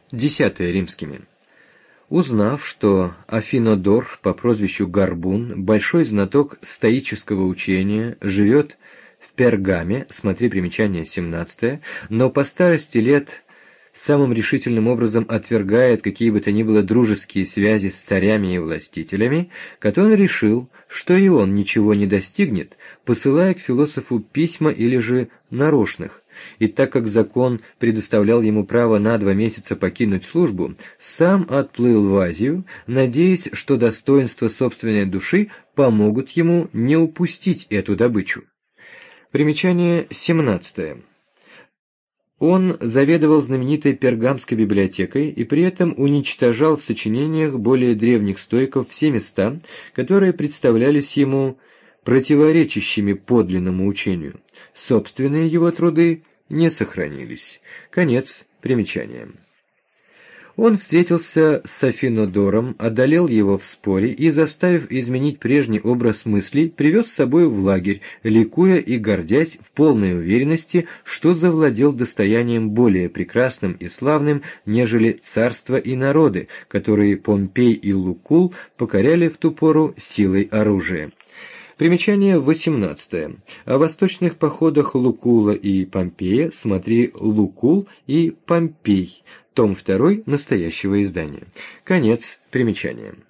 10 римскими. Узнав, что Афинодор по прозвищу Горбун, большой знаток стоического учения, живет в Пергаме, смотри примечание 17, но по старости лет самым решительным образом отвергает какие бы то ни было дружеские связи с царями и властителями, то он решил, что и он ничего не достигнет, посылая к философу письма или же нарочных, и так как закон предоставлял ему право на 2 месяца покинуть службу, сам отплыл в Азию, надеясь, что достоинства собственной души помогут ему не упустить эту добычу. Примечание 17. Он заведовал знаменитой Пергамской библиотекой и при этом уничтожал в сочинениях более древних стоиков все места, которые представлялись ему противоречащими подлинному учению. Собственные его труды не сохранились. Конец примечания. Он встретился с Афинодором, одолел его в споре и, заставив изменить прежний образ мыслей, привез с собой в лагерь, ликуя и гордясь в полной уверенности, что завладел достоянием более прекрасным и славным, нежели царства и народы, которые Помпей и Лукул покоряли в ту пору силой оружия. Примечание 18. О восточных походах Лукула и Помпея смотри Лукул и Помпей, том 2 настоящего издания. Конец примечания.